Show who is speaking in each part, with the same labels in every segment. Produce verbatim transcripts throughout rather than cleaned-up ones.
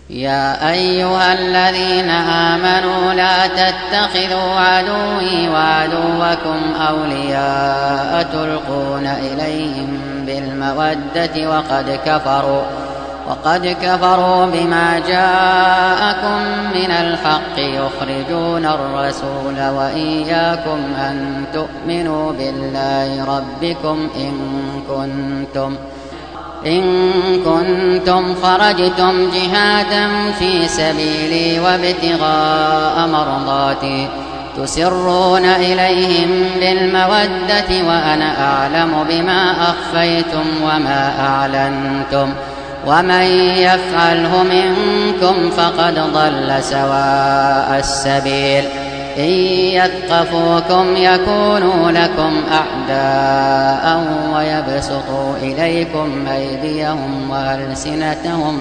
Speaker 1: يا أيها الذين آمنوا لا تتخذوا عدوي وعدوكم أولياء تلقون إليهم بالمودة وقد كفروا وقد كفروا بما جاءكم من الحق يخرجون الرسول وإياكم أن تؤمنوا بالله ربكم إن كنتم إن كنتم خرجتم جهادا في سبيلي وابتغاء مرضاتي تسرون إليهم بالمودة وأنا أعلم بما أخفيتم وما أعلنتم ومن يفعله منكم فقد ضل سواء السبيل إن يثقفوكم يكونوا لكم أعداء ويبسطوا إليكم أيديهم وألسنتهم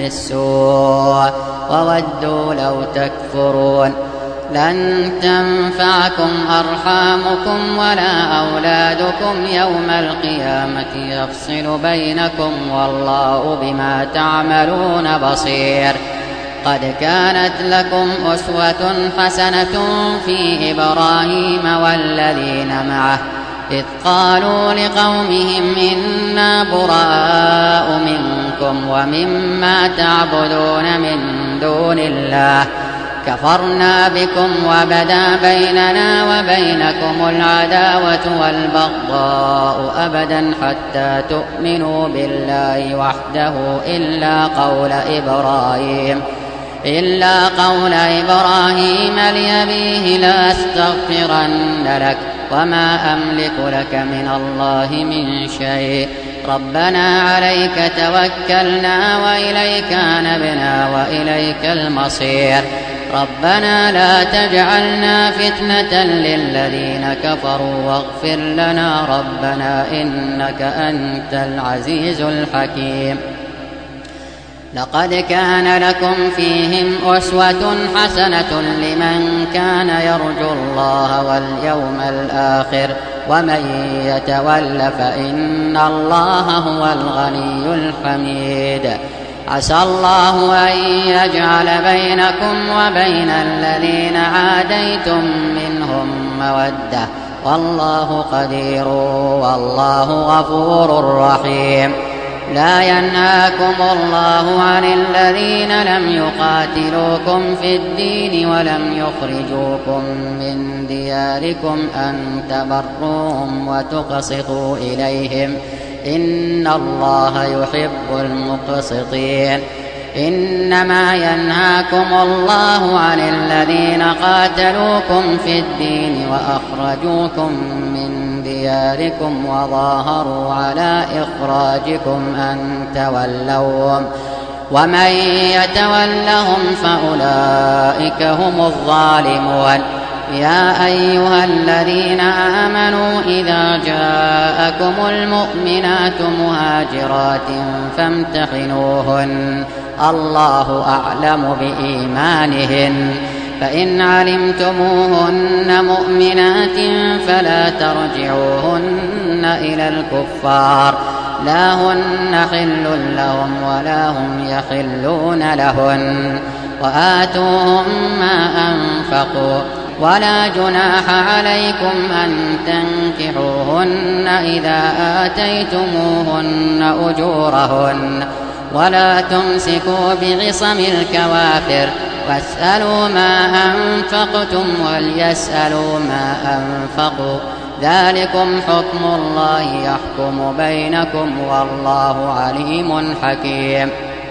Speaker 1: بالسوء وودوا لو تكفرون لن تنفعكم أرحامكم ولا أولادكم يوم القيامة يفصل بينكم والله بما تعملون بصير. قد كانت لكم أسوة حسنة في إبراهيم والذين معه إذ قالوا لقومهم إنا براء منكم ومما تعبدون من دون الله كفرنا بكم وبدا بيننا وبينكم العداوة والبغضاء أبدا حتى تؤمنوا بالله وحده إلا قول إبراهيم إلا قول إبراهيم لأبيه لأستغفرن لك وما أملك لك من الله من شيء ربنا عليك توكلنا وإليك أنبنا وإليك المصير ربنا لا تجعلنا فتنة للذين كفروا واغفر لنا ربنا إنك أنت العزيز الحكيم. لقد كان لكم فيهم أسوة حسنة لمن كان يرجو الله واليوم الآخر ومن يتول فإن الله هو الغني الحميد. عسى الله أن يجعل بينكم وبين الذين عاديتم منهم مودة والله قدير والله غفور رحيم. لا ينهاكم الله عن الذين لم يقاتلوكم في الدين ولم يخرجوكم من دياركم أن تبروهم وتقسطوا إليهم إن الله يحب المقسطين. إنما ينهاكم الله عن الذين قاتلوكم في الدين وأخرجوكم من دياركم وظاهروا على إخراجكم أن تولوهم ومن يتولهم فأولئك هم الظالمون. يا أيها الذين آمنوا إذا جاءكم المؤمنات مهاجرات فامتحنوهن الله أعلم بإيمانهن فإن علمتموهن مؤمنات فلا ترجعوهن إلى الكفار لا هن حل لهم ولا هم يحلون لهن وآتوهم ما أنفقوا ولا جناح عليكم أن تنكحوهن إذا آتيتموهن أجورهن ولا تمسكوا بعصم الكوافر واسألوا ما أنفقتم وليسألوا ما أنفقوا ذلكم حكم الله يحكم بينكم والله عليم حكيم.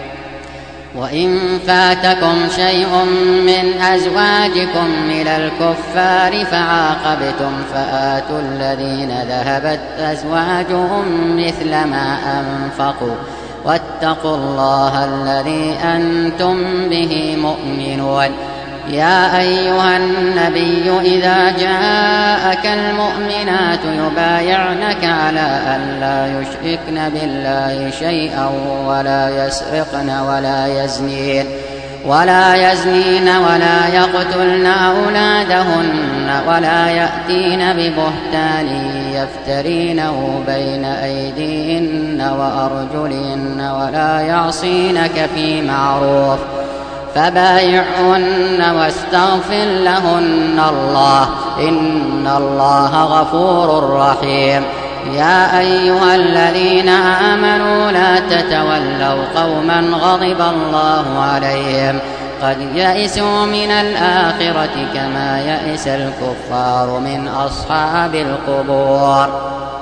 Speaker 1: وإن فاتكم شيء من أزواجكم إلى الكفار فعاقبتم فآتوا الذين ذهبت أزواجهم مثل ما أنفقوا واتقوا الله الذي أنتم به مؤمنون. يا أيها النبي إذا جاءك المؤمنات يبايعنك على أن لا يشركن بالله شيئا ولا يسرقن ولا يزنين ولا يزنين ولا يقتلن أولادهن ولا يأتين ببهتان يفترينه بين أيديهن وأرجلهن ولا يعصينك في معروف فبايعهن واستغفر لهن الله إن الله غفور رحيم. يا أيها الذين آمنوا لا تتولوا قوما غضب الله عليهم قد يئسوا من الآخرة كما يئس الكفار من أصحاب القبور.